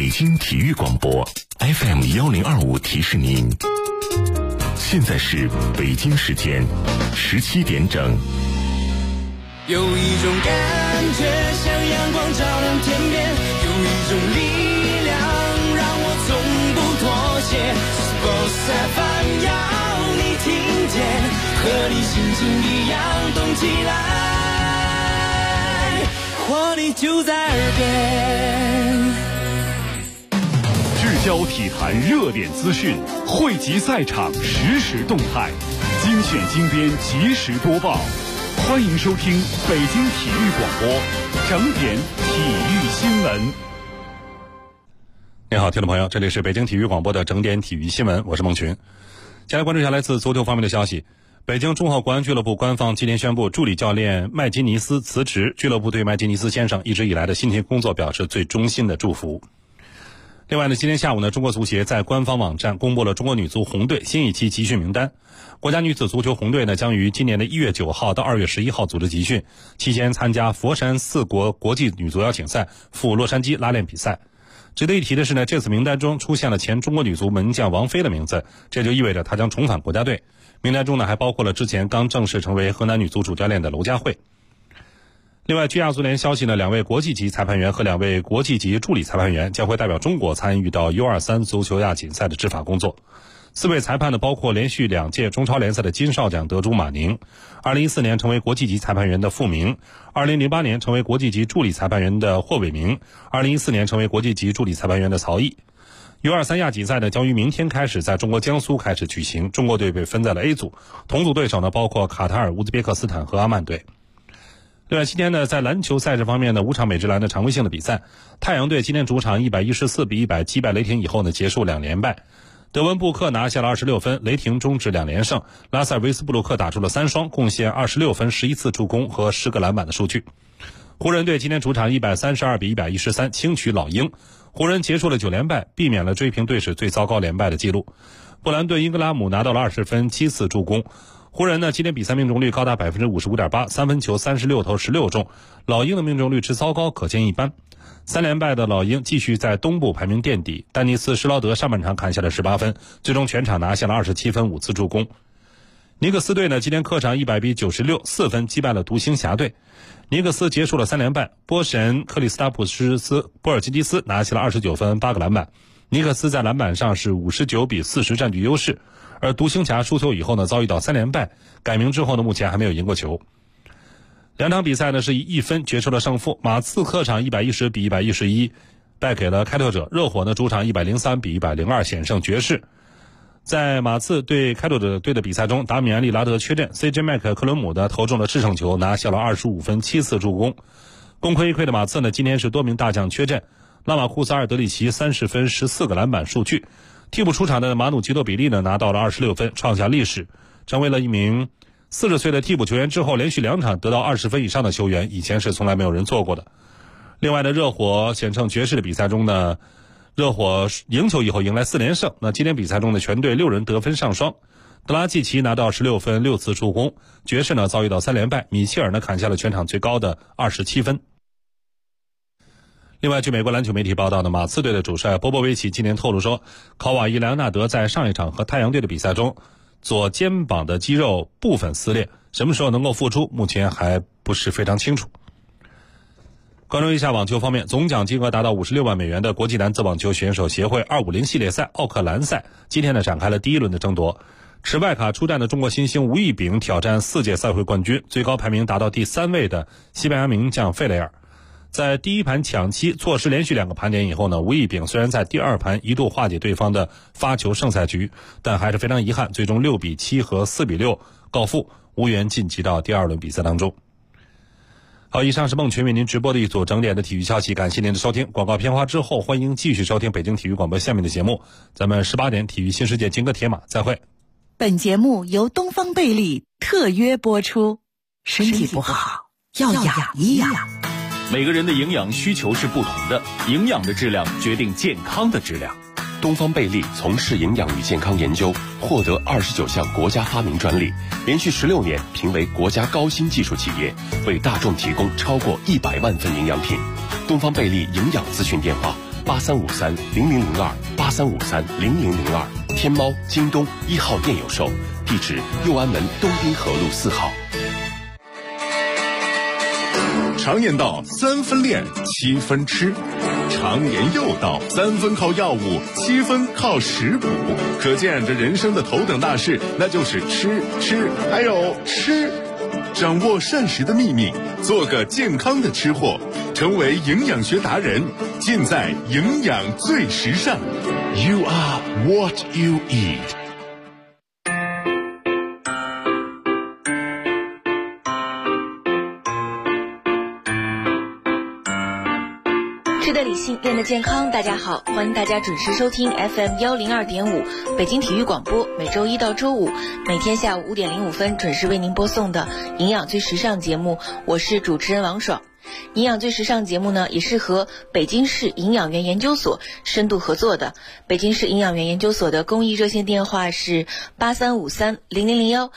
北京体育广播 FM1025提示您，现在是北京时间17点整。 有一种感觉像阳光照亮天边，有一种力量让我从不妥协。Sports FM 要你听见，和你心情一样动起来，活力就在耳边。 聚焦体坛热点资讯，汇集赛场实时动态，精选精编及时播报。欢迎收听北京体育广播整点体育新闻。 你好，听众朋友，这里是北京体育广播的整点体育新闻，我是孟群。先来关注一下来自足球方面的消息。北京中赫国安俱乐部官方今天宣布，助理教练麦金尼斯辞职，俱乐部对麦金尼斯先生一直以来的辛勤工作表示最衷心的祝福。另外呢，今天下午呢，中国足协在官方网站公布了中国女足红队新一期集训名单。国家女子足球红队呢，将于今年的1月9号到2月11号组织集训，期间参加佛山4国国际女足邀请赛赴洛杉矶拉练比赛。值得一提的是呢，这次名单中出现了前中国女足门将王菲的名字，这就意味着她将重返国家队。名单中呢，还包括了之前刚正式成为河南女足主教练的娄佳慧。另外，据亚足联消息呢，2位国际级裁判员和2位国际级助理裁判员将会代表中国参与到 U23 足球亚锦赛的执法工作。4位裁判呢，包括连续2届中超联赛的金哨奖得主马宁，2014年成为国际级裁判员的傅明，2008年成为国际级助理裁判员的霍伟明，2014年成为国际级助理裁判员的曹毅。U23 亚锦赛呢，将于明天开始在中国江苏开始举行，中国队被分在了 A 组，同组对手呢包括卡塔尔、乌兹别克斯坦和阿曼队。另外，今天呢，在篮球赛事方面呢，5场美职篮的常规性的比赛，太阳队今天主场114比100击败雷霆以后呢，结束2连败。德文布克拿下了26分，雷霆终止2连胜。拉塞尔维斯布鲁克打出了3双，贡献26分、11次助攻和10个篮板的数据。湖人队今天主场132比113轻取老鹰，湖人结束了9连败，避免了追平队史最糟糕连败的记录。布兰顿·英格拉姆拿到了20分、7次助攻。湖人呢，今天比赛命中率高达 55.8%， 三分球36投16中，老鹰的命中率之糟糕可见一斑。3连败的老鹰继续在东部排名垫底，丹尼斯·施劳德上半场砍下了18分，最终全场拿下了27分、5次助攻。尼克斯队呢，今天客场100比96 4分击败了独行侠队。尼克斯结束了3连败，波神克里斯塔普斯·波尔津基斯拿下了29分、8个篮板。尼克斯在篮板上是59比40占据优势，而独行侠输球以后呢，遭遇到3连败，改名之后呢，目前还没有赢过球。2场比赛呢是以1分决出了胜负，马刺客场110比111败给了开拓者，热火呢主场103比102险胜爵士。在马刺对开拓者队的比赛中，达米安·利拉德缺阵， CJ 麦克克伦姆的投中了制胜球，拿下了25分、7次助攻。功亏一篑的马刺呢，今天是多名大将缺阵，拉马库斯·阿尔德里奇30分、14个篮板数据。替补出场的马努基多比利呢拿到了26分，创下历史，成为了一名40岁的替补球员之后连续2场得到20分以上的球员，以前是从来没有人做过的。另外呢，热火险胜爵士的比赛中呢，热火赢球以后迎来4连胜。那今天比赛中的全队6人得分上双，德拉季奇拿到16分、6次助攻，爵士呢遭遇到3连败，米切尔呢砍下了全场最高的27分。另外，据美国篮球媒体报道呢，马刺队的主帅波波维奇今天透露说，考瓦伊·莱昂纳德在上一场和太阳队的比赛中左肩膀的肌肉部分撕裂，什么时候能够复出，目前还不是非常清楚。关注一下网球方面，总奖金额达到56万美元的国际男子网球选手协会250系列赛奥克兰赛今天呢展开了第1轮的争夺。持外卡出战的中国新星吴亦丙挑战4届赛会冠军、最高排名达到第3位的西班牙名将费雷尔。在第1盘抢七错失连续2个盘点以后呢，吴亦丙虽然在第2盘一度化解对方的发球胜赛局，但还是非常遗憾，最终6比7和4比6告负，无缘晋级到第2轮比赛当中。好，以上是孟群为您直播的一组整点的体育消息，感谢您的收听。广告片花之后，欢迎继续收听北京体育广播下面的节目，咱们18点体育新世界金戈铁马再会。 本节目由东方贝利特约播出，身体不好要养一养。 每个人的营养需求是不同的，营养的质量决定健康的质量。 东方贝利从事营养与健康研究，获得29项国家发明专利，连续16年评为国家高新技术企业，为大众提供超过100万份营养品。东方贝利营养咨询电话 83530002，83530002，天猫、京东1号店有售，地址右安门东滨河路4号。 常言道3分练7分吃，常言又道3分靠药物7分靠食补，可见这人生的头等大事那就是吃还有吃。掌握膳食的秘密，做个健康的吃货，成为营养学达人，尽在营养最时尚。 You are what you eat。 吃得理性，练得健康。大家好，欢迎大家准时收听 FM 102.5北京体育广播，每周一到周五每天下午5点05分准时为您播送的营养最时尚节目，我是主持人王爽。营养最时尚节目呢，也是和北京市营养园研究所深度合作的。北京市营养园研究所的公益热线电话是83530001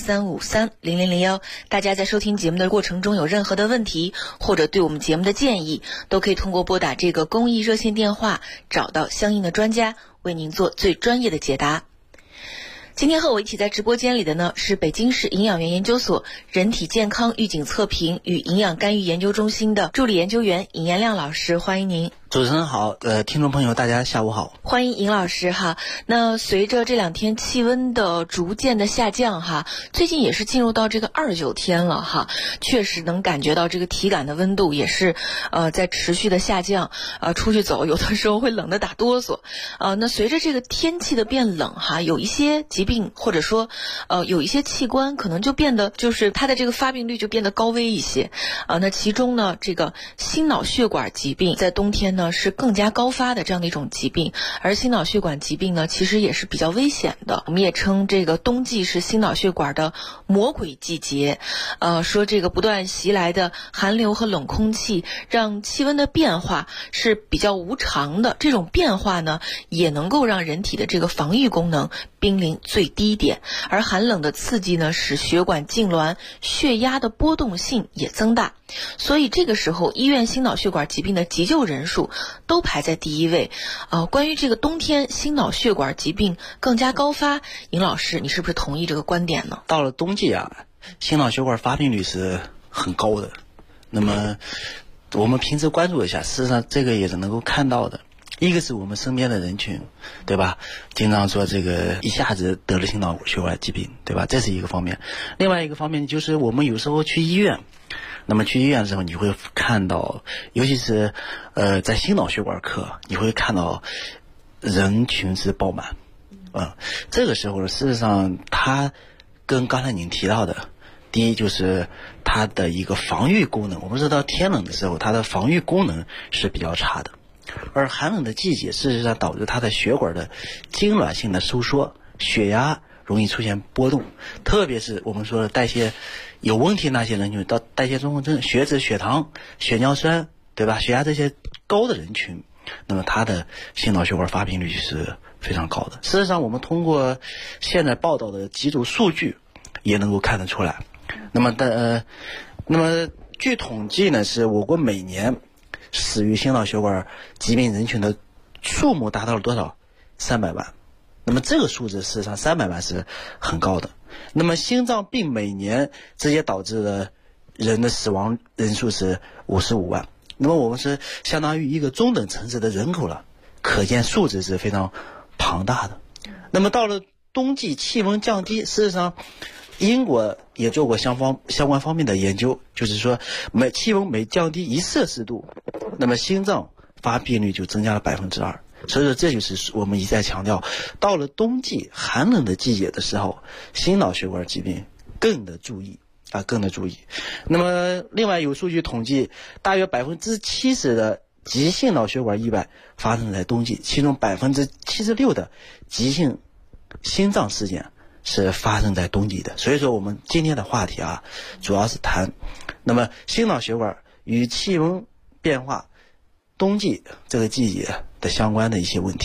83530001。大家在收听节目的过程中有任何的问题，或者对我们节目的建议，都可以通过拨打这个公益热线电话，找到相应的专家，为您做最专业的解答。今天和我一起在直播间里的呢，是北京市营养园研究所人体健康预警测评与营养干预研究中心的助理研究员尹延亮老师，欢迎您。 主持人好，听众朋友大家下午好， 欢迎尹老师哈。那随着这2天气温的逐渐的下降哈，最近也是进入到这个29天了哈，确实能感觉到这个体感的温度也是在持续的下降，出去走有的时候会冷得打哆嗦。那随着这个天气的变冷哈，有一些疾病或者说有一些器官可能就变得就是它的这个发病率就变得高危一些。那其中呢，这个心脑血管疾病在冬天呢是更加高发的这样的一种疾病，而心脑血管疾病呢其实也是比较危险的。我们也称这个冬季是心脑血管的魔鬼季节。说这个不断袭来的寒流和冷空气让气温的变化是比较无常的，这种变化呢也能够让人体的这个防御功能濒临最低点，而寒冷的刺激呢使血管痉挛，血压的波动性也增大，所以这个时候医院心脑血管疾病的急救人数都排在第一位。关于这个冬天心脑血管疾病更加高发，尹老师你是不是同意这个观点呢？ 到了冬季啊，心脑血管发病率是很高的。那么我们平时关注一下，事实上这个也是能够看到的。一个是我们身边的人群，对吧？经常说这个一下子得了心脑血管疾病，对吧？这是一个方面。另外一个方面就是我们有时候去医院，那么去医院的时候你会看到，尤其是在心脑血管科，你会看到人群是爆满。这个时候呢，事实上它跟刚才您提到的，第一就是它的一个防御功能，我们知道天冷的时候它的防御功能是比较差的，而寒冷的季节事实上导致它的血管的痉挛性的收缩，血压容易出现波动，特别是我们说的代谢有问题那些人群，到代谢综合征、血脂、血糖、血尿酸，对吧？血压这些高的人群，那么他的心脑血管发病率是非常高的。事实上我们通过现在报道的几组数据也能够看得出来。那么据统计呢，是我国每年死于心脑血管疾病人群的数目达到了多少？300万。那么这个数字事实上300万是很高的。那么心脏病每年直接导致的人的死亡人数是55万。那么我们是相当于一个中等城市的人口了，可见数字是非常庞大的。那么到了冬季气温降低，事实上英国也做过相关方面的研究，就是说气温每降低1摄氏度，那么心脏发病率就增加了2%。所以说这就是我们一再强调，到了冬季寒冷的季节的时候，心脑血管疾病更得注意。那么另外有数据统计，大约70%的急性脑血管意外发生在冬季，其中76%的急性心脏事件是发生在冬季的。所以说我们今天的话题啊，主要是谈那么心脑血管与气温变化冬季这个季节的相关的一些问题。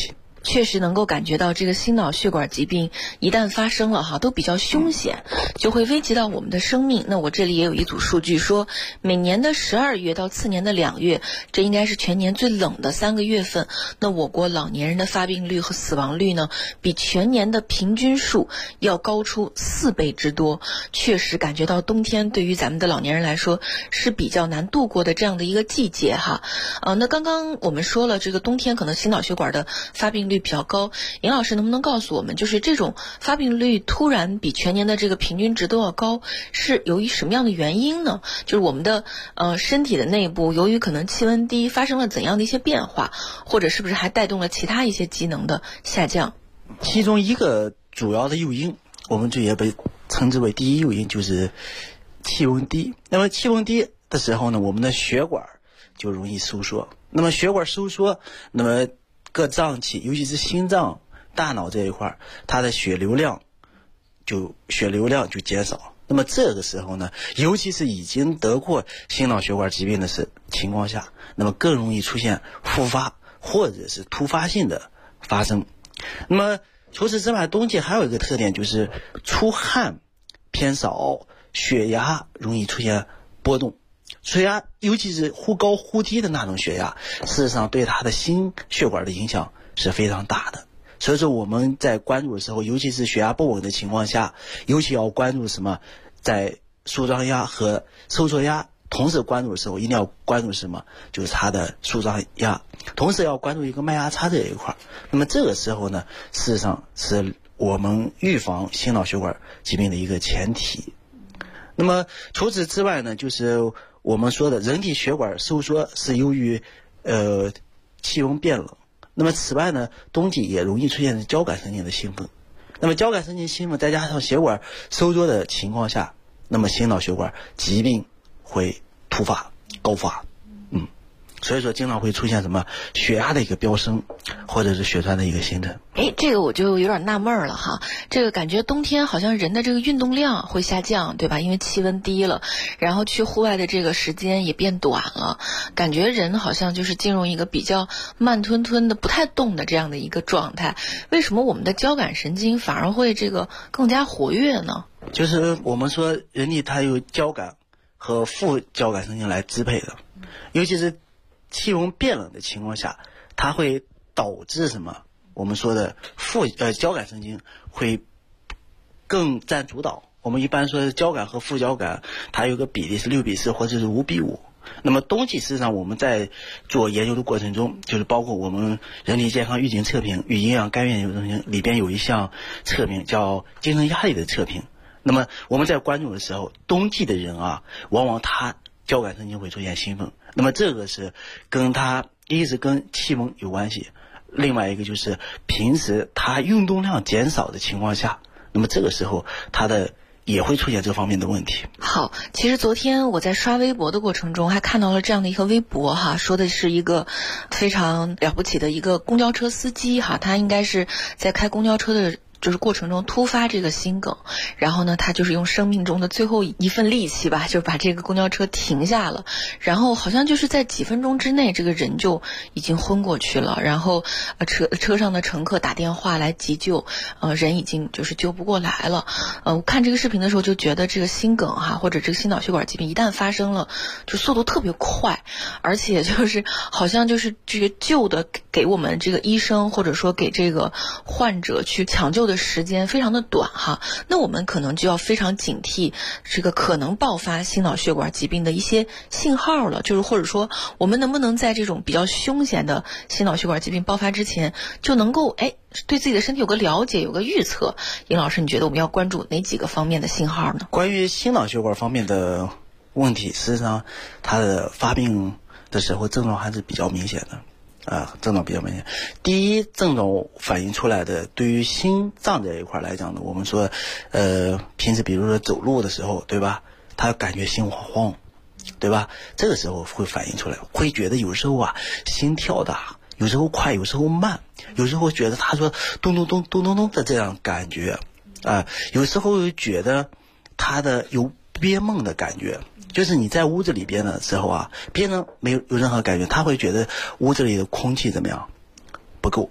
确实能够感觉到这个心脑血管疾病一旦发生了都比较凶险，就会危及到我们的生命。那我这里也有一组数据说，每年的12月到次年的2月，这应该是全年最冷的3个月份，那我国老年人的发病率和死亡率呢，比全年的平均数要高出4倍之多。确实感觉到冬天对于咱们的老年人来说是比较难度过的这样的一个季节那刚刚我们说了，这个冬天可能心脑血管的发病率比较高，尹老师能不能告诉我们，就是这种发病率突然比全年的这个平均值都要高，是由于什么样的原因呢？就是我们的身体的内部由于可能气温低发生了怎样的一些变化，或者是不是还带动了其他一些机能的下降？ 其中一个主要的诱因，我们就也被称之为第一诱因，就是气温低。那么气温低的时候呢，我们的血管就容易收缩。那么血管收缩，那么各脏器，尤其是心脏、大脑这一块，它的血流量就减少。那么这个时候呢，尤其是已经得过心脑血管疾病的情况下，那么更容易出现复发或者是突发性的发生。那么除此之外，冬季还有一个特点，就是出汗偏少，血压容易出现波动。血压尤其是忽高忽低的那种血压，事实上对他的心血管的影响是非常大的。所以说我们在关注的时候，尤其是血压不稳的情况下，尤其要关注什么，在舒张压和收缩压同时关注的时候，一定要关注什么，就是它的舒张压，同时要关注一个脉压差这一块。那么这个时候呢，事实上是我们预防心脑血管疾病的一个前提。那么除此之外呢，就是我们说的人体血管收缩是由于气温变冷。那么此外呢，冬季也容易出现交感神经的兴奋。那么交感神经兴奋再加上血管收缩的情况下，那么心脑血管疾病会突发高发。所以说经常会出现什么血压的一个飙升，或者是血栓的一个形成。 这个我就有点纳闷了这个感觉冬天好像人的这个运动量会下降，对吧？因为气温低了，然后去户外的这个时间也变短了，感觉人好像就是进入一个比较慢吞吞的不太动的这样的一个状态。为什么我们的交感神经反而会这个更加活跃呢？ 就是我们说人体它有交感和副交感神经来支配的，尤其是气温变冷的情况下，它会导致什么？我们说的交感神经会更占主导。我们一般说交感和副交感，它有个比例是6:4或者是5:5。那么冬季事实上我们在做研究的过程中，就是包括我们人体健康预警测评与营养干预研究中心里边有一项测评叫精神压力的测评。那么我们在关注的时候，冬季的人往往他交感神经会出现兴奋。那么这个是跟他一是跟气温有关系，另外一个就是平时他运动量减少的情况下，那么这个时候他的也会出现这方面的问题。 好，其实昨天我在刷微博的过程中还看到了这样的一个微博说的是一个非常了不起的一个公交车司机他应该是在开公交车的就是过程中突发这个心梗，然后呢他就是用生命中的最后一份力气吧，就把这个公交车停下了，然后好像就是在几分钟之内这个人就已经昏过去了，然后车上的乘客打电话来急救，人已经就是救不过来了。我看这个视频的时候就觉得这个心梗或者这个心脑血管疾病一旦发生了，就速度特别快，而且就是好像就是这个救的给我们这个医生或者说给这个患者去抢救的时间非常的短那我们可能就要非常警惕这个可能爆发心脑血管疾病的一些信号了，就是或者说我们能不能在这种比较凶险的心脑血管疾病爆发之前就能够对自己的身体有个了解有个预测。尹老师，你觉得我们要关注哪几个方面的信号呢？ 关于心脑血管方面的问题，事实上它的发病的时候症状还是比较明显的症状比较明显。第一症状反映出来的，对于心脏这一块来讲呢，我们说平时比如说走路的时候，对吧，他感觉心慌慌，对吧，这个时候会反映出来，会觉得有时候心跳的有时候快有时候慢，有时候觉得他说咚咚咚咚咚咚的这样感觉有时候觉得他的有憋闷的感觉，就是你在屋子里边的时候别人没有任何感觉，他会觉得屋子里的空气怎么样不够，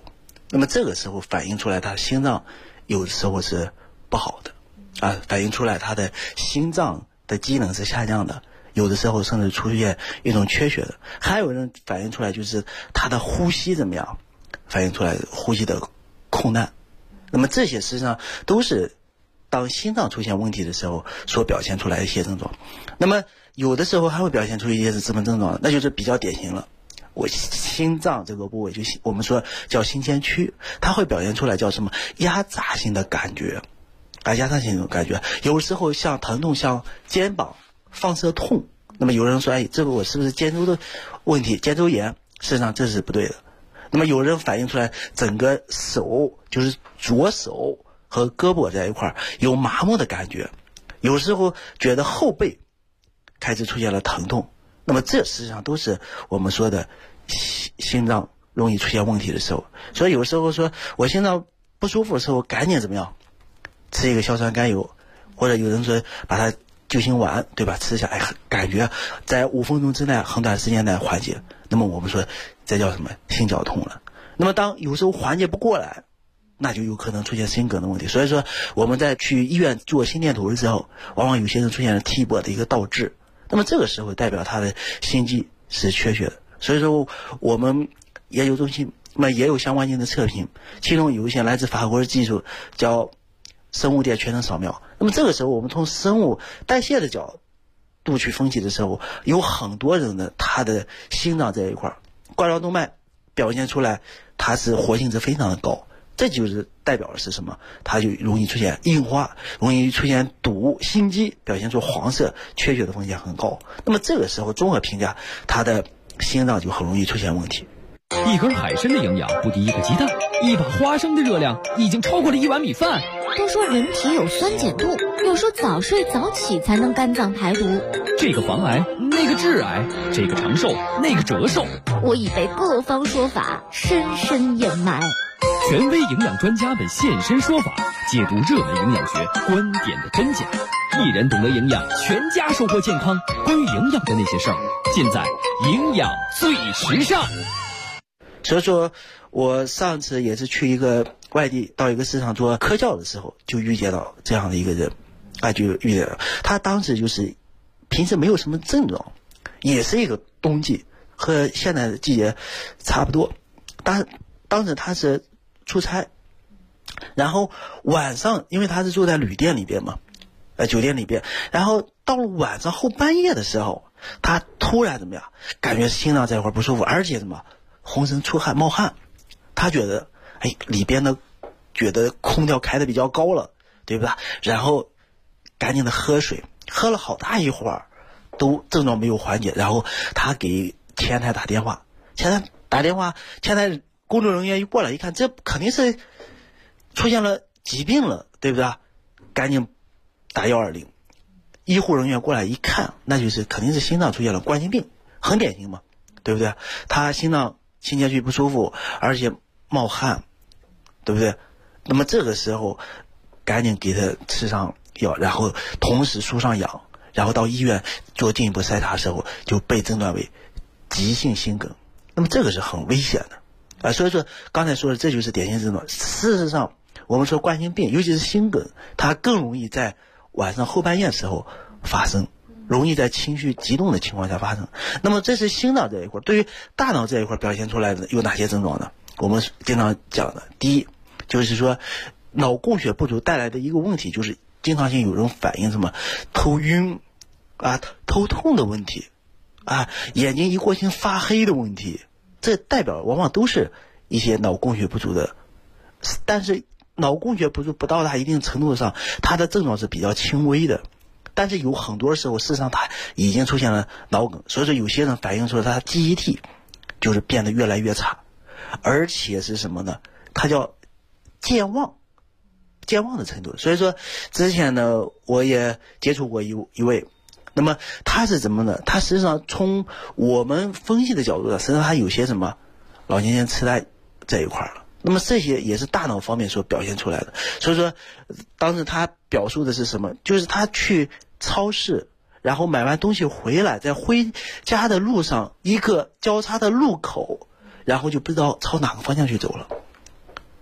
那么这个时候反映出来他心脏有的时候是不好的反映出来他的心脏的机能是下降的，有的时候甚至出现一种缺血的，还有人反映出来就是他的呼吸怎么样，反映出来呼吸的困难。那么这些实际上都是当心脏出现问题的时候所表现出来的一些症状。那么有的时候还会表现出一些什么症状，那就是比较典型了。我心脏这个部位就我们说叫心前区，它会表现出来叫什么压榨性的感觉压榨性的感觉，有时候像疼痛，像肩膀放射痛。那么有人说这个我是不是肩周的问题，肩周炎，事实上这是不对的。那么有人反映出来整个手，就是左手和胳膊在一块有麻木的感觉，有时候觉得后背开始出现了疼痛。那么这实际上都是我们说的心脏容易出现问题的时候。所以有时候说我心脏不舒服的时候，赶紧怎么样，吃一个硝酸甘油，或者有人说把它救心丸，对吧，吃下感觉在5分钟之内很短时间内缓解。那么我们说这叫什么心绞痛了。那么当有时候缓解不过来，那就有可能出现心梗的问题。所以说我们在去医院做心电图的时候，往往有些人出现了 T 波的一个倒置，那么这个时候代表他的心肌是缺血的。所以说我们研究中心也有相关性的测评，其中有一些来自法国的技术叫生物电全程扫描。那么这个时候我们从生物代谢的角度去分析的时候，有很多人的他的心脏这一块冠状动脉表现出来它是活性值非常的高，这就是代表的是什么，它就容易出现硬化，容易出现堵，心肌表现出黄色，缺血的风险很高。那么这个时候综合评价，它的心脏就很容易出现问题。 一根海参的营养不敌一个鸡蛋，一把花生的热量已经超过了1碗米饭。 都说人体有酸碱度，又说早睡早起才能肝脏排毒， 这个防癌，那个致癌，这个长寿，那个折寿， 我已被各方说法深深掩埋。 权威营养专家们现身说法，解读热门营养学观点的真假。一人懂得营养，全家收获健康。关于营养的那些事儿，尽在营养最时尚。 所以说我上次也是去一个外地到一个市场做科教的时候，就遇见到这样的一个人就遇见到他当时就是平时没有什么症状，也是一个冬季，和现在的季节差不多。当时他是出差，然后晚上因为他是住在旅店里边嘛，酒店里边，然后到了晚上后半夜的时候，他突然怎么样，感觉心脏这块不舒服，而且什么浑身出汗冒汗，他觉得里边的觉得空调开的比较高了，对吧？然后赶紧的喝水，喝了好大一会儿都症状没有缓解，然后他给前台打电话，前台工作人员一过来一看，这肯定是出现了疾病了，对不对？赶紧打120，医护人员过来一看，那就是肯定是心脏出现了冠心病，很典型嘛，对不对？他心前区不舒服，而且冒汗，对不对？那么这个时候赶紧给他吃上药，然后同时输上氧，然后到医院做进一步筛查的时候就被诊断为急性心梗。那么这个是很危险的所以说刚才说的这就是典型症状。事实上我们说冠心病尤其是心梗，它更容易在晚上后半夜的时候发生，容易在情绪激动的情况下发生。那么这是心脏这一块。对于大脑这一块表现出来的有哪些症状呢？我们经常讲的第一就是说脑供血不足带来的一个问题，就是经常性有人反映什么头晕头痛的问题眼睛一过性发黑的问题，这代表往往都是一些脑供血不足的。但是脑供血不足不到达一定程度上，它的症状是比较轻微的，但是有很多时候事实上它已经出现了脑梗。所以说有些人反映出他记忆力就是变得越来越差，而且是什么呢？它叫健忘的程度。所以说之前呢我也接触过一位，那么他是怎么呢？他实际上从我们分析的角度呢，实际上他有些什么老年间痴呆这一块了。那么这些也是大脑方面所表现出来的。所以说当时他表述的是什么？就是他去超市，然后买完东西回来，在回家的路上一个交叉的路口，然后就不知道朝哪个方向去走了。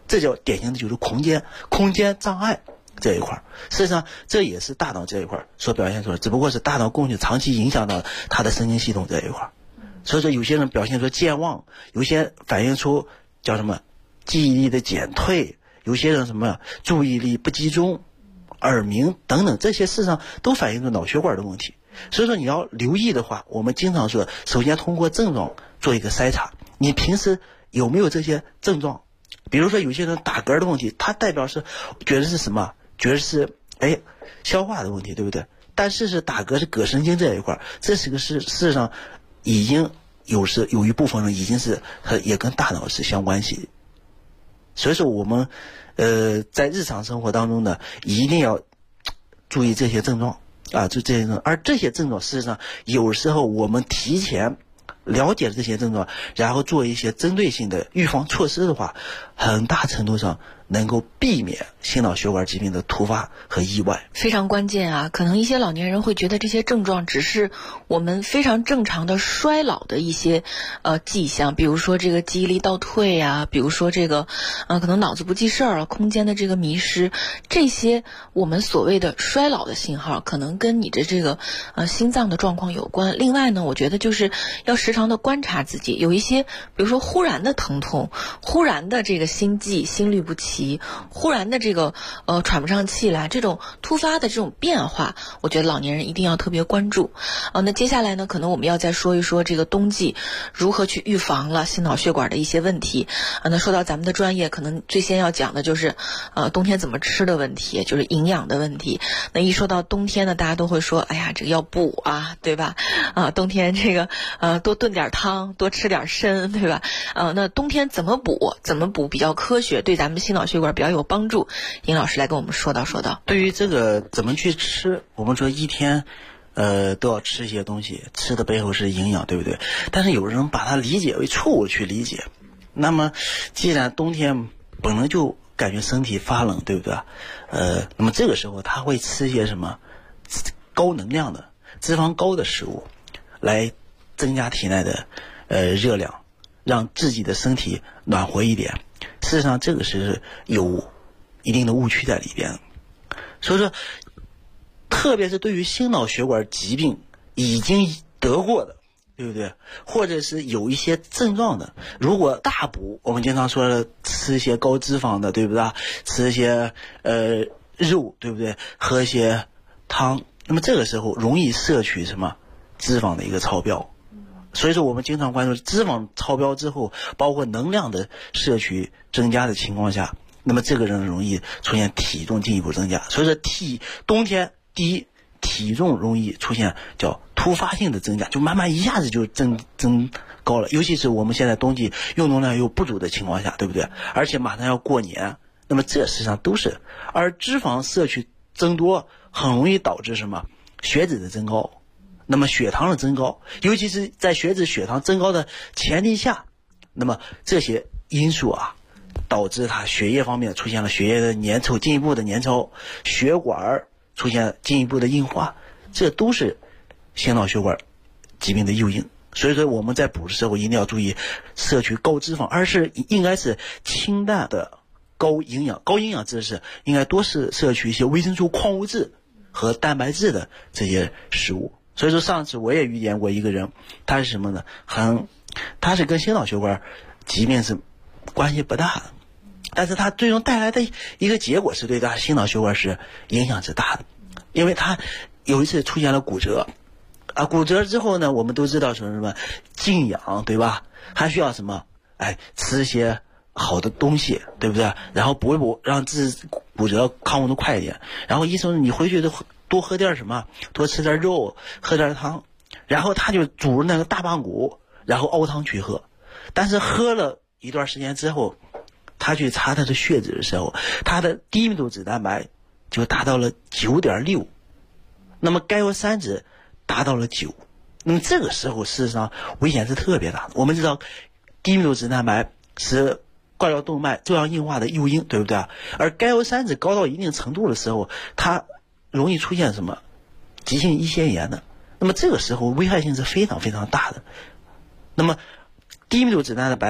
这叫典型的就是空间障碍这一块。事实上这也是大脑这一块所表现出来，只不过是大脑供血长期影响到他的神经系统这一块。所以说有些人表现出健忘，有些反映出叫什么记忆力的减退，有些人什么注意力不集中、耳鸣等等，这些事实上都反映出脑血管的问题。所以说你要留意的话，我们经常说首先通过症状做一个筛查，你平时有没有这些症状。比如说有些人打嗝的问题，他代表是觉得是什么，觉得是消化的问题，对不对？但是打嗝是膈神经这一块，这是个事实上已经有一部分人已经是也跟大脑是相关系的。所以说我们在日常生活当中呢，一定要注意这些症状啊，就这些症状。而这些症状事实上有时候我们提前了解这些症状，然后做一些针对性的预防措施的话，很大程度上能够避免心脑血管疾病的突发和意外。 非常关键啊！可能一些老年人会觉得这些症状只是我们非常正常的衰老的一些迹象，比如说这个记忆力倒退啊，比如说这个可能脑子不记事儿啊，空间的这个迷失，这些我们所谓的衰老的信号，可能跟你的这个心脏的状况有关。另外呢，我觉得就是要时常的观察自己，有一些比如说忽然的疼痛，忽然的这个心悸、心律不齐，忽然的这个喘不上气来，这种突发的这种变化，我觉得老年人一定要特别关注。那接下来呢，可能我们要再说一说这个冬季如何去预防了心脑血管的一些问题。那说到咱们的专业，可能最先要讲的就是冬天怎么吃的问题，就是营养的问题。那一说到冬天呢，大家都会说，哎呀，这个要补啊，对吧？冬天这个多炖点汤，多吃点参，对吧？那冬天怎么补比较科学，对咱们心脑血管比较有帮助？尹老师来跟我们说道。 对于这个怎么去吃，我们说一天都要吃一些东西，吃的背后是营养，对不对？但是有人把它理解为错误去理解。那么既然冬天本来就感觉身体发冷，对不对？那么这个时候他会吃一些什么高能量的、脂肪高的食物，来增加体内的热量，让自己的身体暖和一点。事实上这个是有一定的误区在里边。所以说特别是对于心脑血管疾病已经得过的，对不对？或者是有一些症状的，如果大补，我们经常说的吃一些高脂肪的，对不对？吃一些肉，对不对？喝一些汤，那么这个时候容易摄取什么脂肪的一个超标。所以说我们经常关注脂肪超标之后，包括能量的摄取增加的情况下，那么这个人容易出现体重进一步增加。所以说冬天第一，体重容易出现叫突发性的增加，就慢慢一下子就增高了。尤其是我们现在冬季运动量又不足的情况下，对不对？而且马上要过年，那么这实际上都是。而脂肪摄取增多很容易导致什么？血脂的增高，那么血糖的增高，尤其是在血脂血糖增高的前提下，那么这些因素啊，导致它血液方面出现了血液的粘稠，进一步的粘稠，血管出现进一步的硬化，这都是心脑血管疾病的诱因。所以说我们在补的时候一定要注意摄取高脂肪，而是应该是清淡的高营养。高营养指的是应该多是摄取一些维生素、矿物质和蛋白质的这些食物。所以说上次我也遇见过一个人，他是什么呢？他是跟心脑血管疾病是关系不大的，但是他最终带来的一个结果是对他心脑血管是影响是大的。因为他有一次出现了骨折骨折之后呢，我们都知道什么静养，对吧？还需要什么吃一些好的东西，对不对？然后补让自己骨折康复的快一点。然后医生你回去都多喝点什么，多吃点肉，喝点汤。然后他就煮那个大棒骨，然后熬汤去喝。但是喝了一段时间之后，他去查他的血脂的时候，他的低密度脂蛋白就达到了 9.6， 那么甘油三酯达到了9。那么这个时候事实上危险是特别大的。我们知道低密度脂蛋白是冠状动脉粥样硬化的诱因，对不对？而甘油三酯高到一定程度的时候，它容易出现什么急性胰腺炎的。那么这个时候危害性是非常非常大的。那么低密度脂蛋白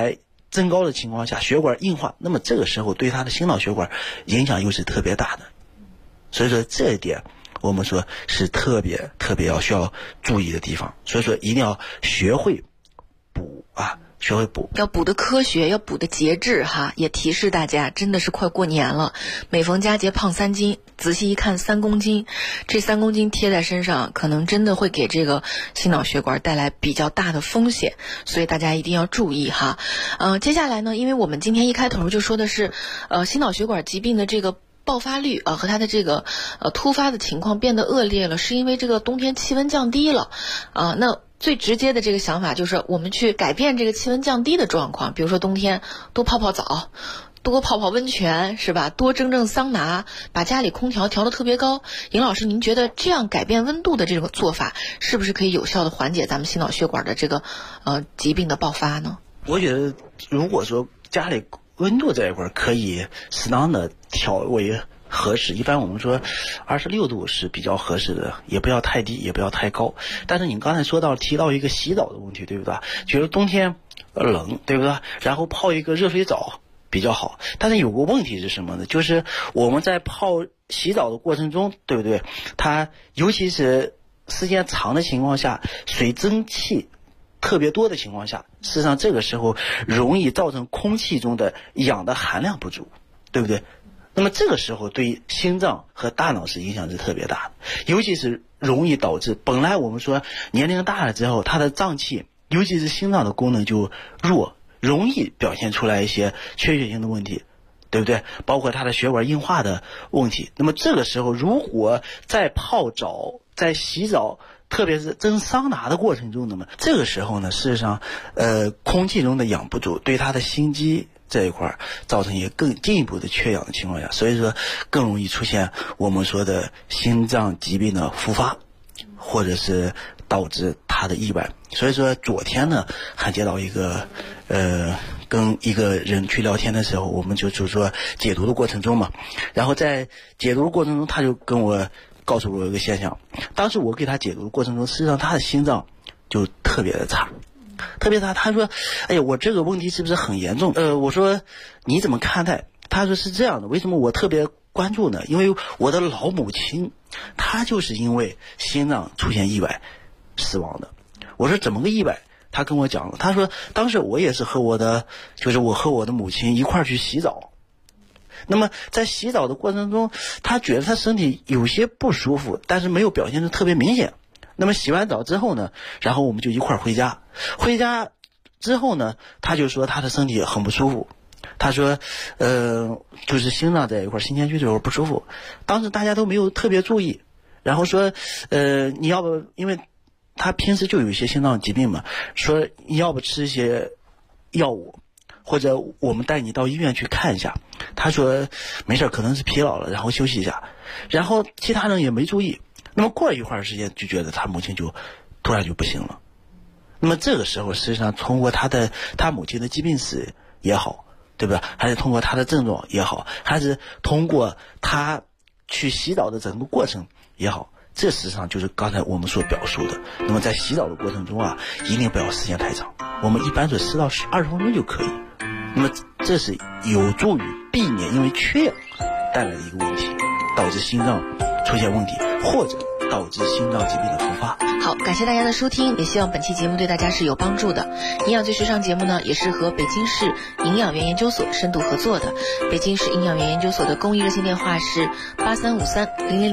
增高的情况下，血管硬化，那么这个时候对他的心脑血管影响又是特别大的。所以说这一点我们说是特别需要注意的地方。所以说一定要学会补啊，学会补， 要补的科学，要补的节制哈。也提示大家，真的是快过年了，每逢佳节胖3斤，仔细一看3公斤，这3公斤贴在身上，可能真的会给这个心脑血管带来比较大的风险，所以大家一定要注意哈。接下来呢，因为我们今天一开头就说的是心脑血管疾病的这个爆发率和它的这个突发的情况变得恶劣了，是因为这个冬天气温降低了那最直接的这个想法就是我们去改变这个气温降低的状况，比如说冬天多泡泡澡，多泡泡温泉，是吧？多蒸桑拿，把家里空调调得特别高。尹老师，您觉得这样改变温度的这种做法，是不是可以有效的缓解咱们心脑血管的这个疾病的爆发呢？ 我觉得如果说家里温度这一块可以适当的调为合适，一般我们说26度是比较合适的，也不要太低，也不要太高。但是你刚才提到一个洗澡的问题，对不对？觉得冬天冷，对不对？然后泡一个热水澡比较好。但是有个问题是什么呢？就是我们在洗澡的过程中，对不对？它尤其是时间长的情况下，水蒸气特别多的情况下，事实上这个时候容易造成空气中的氧的含量不足，对不对？那么这个时候对心脏和大脑是影响是特别大的，尤其是容易导致本来我们说年龄大了之后，他的脏器尤其是心脏的功能就弱，容易表现出来一些缺血性的问题，对不对？包括他的血管硬化的问题。那么这个时候如果在泡澡在洗澡特别是蒸桑拿的过程中，那么这个时候呢，事实上空气中的氧不足对他的心肌这一块造成一个更进一步的缺氧的情况下，所以说更容易出现我们说的心脏疾病的复发，或者是导致他的意外。所以说昨天呢还接到一个跟一个人去聊天的时候，我们就说解读的过程中嘛，然后在解读的过程中他就跟我告诉我一个现象，当时我给他解读的过程中，实际上他的心脏就特别的差，他说哎呀，我这个问题是不是很严重？我说你怎么看待？他说是这样的，为什么我特别关注呢？因为我的老母亲她就是因为心脏出现意外死亡的。我说怎么个意外？他跟我讲了，他说当时我也是我和我的母亲一块去洗澡，那么在洗澡的过程中，他觉得他身体有些不舒服，但是没有表现得特别明显。那么洗完澡之后呢，然后我们就一块回家之后呢，他就说他的身体很不舒服，他说就是心脏在一块，心前区这会儿不舒服。当时大家都没有特别注意，然后说你要不，因为他平时就有一些心脏疾病嘛，说你要不吃一些药物，或者我们带你到医院去看一下。他说没事，可能是疲劳了，然后休息一下。然后其他人也没注意，那么过了一会儿时间，就觉得他母亲就突然就不行了。那么这个时候实际上通过他母亲的疾病史也好，对吧？还是通过他的症状也好，还是通过他去洗澡的整个过程也好，这实际上就是刚才我们所表述的。那么在洗澡的过程中一定不要时间太长，我们一般说10到20分钟就可以。那么这是有助于避免因为缺氧带来的一个问题，导致心脏出现问题，或者导致心脏疾病的复发。 好，感谢大家的收听，也希望本期节目对大家是有帮助的。营养最时尚节目呢，也是和北京市营养园研究所深度合作的。北京市营养园研究所的公益热线电话是83530000。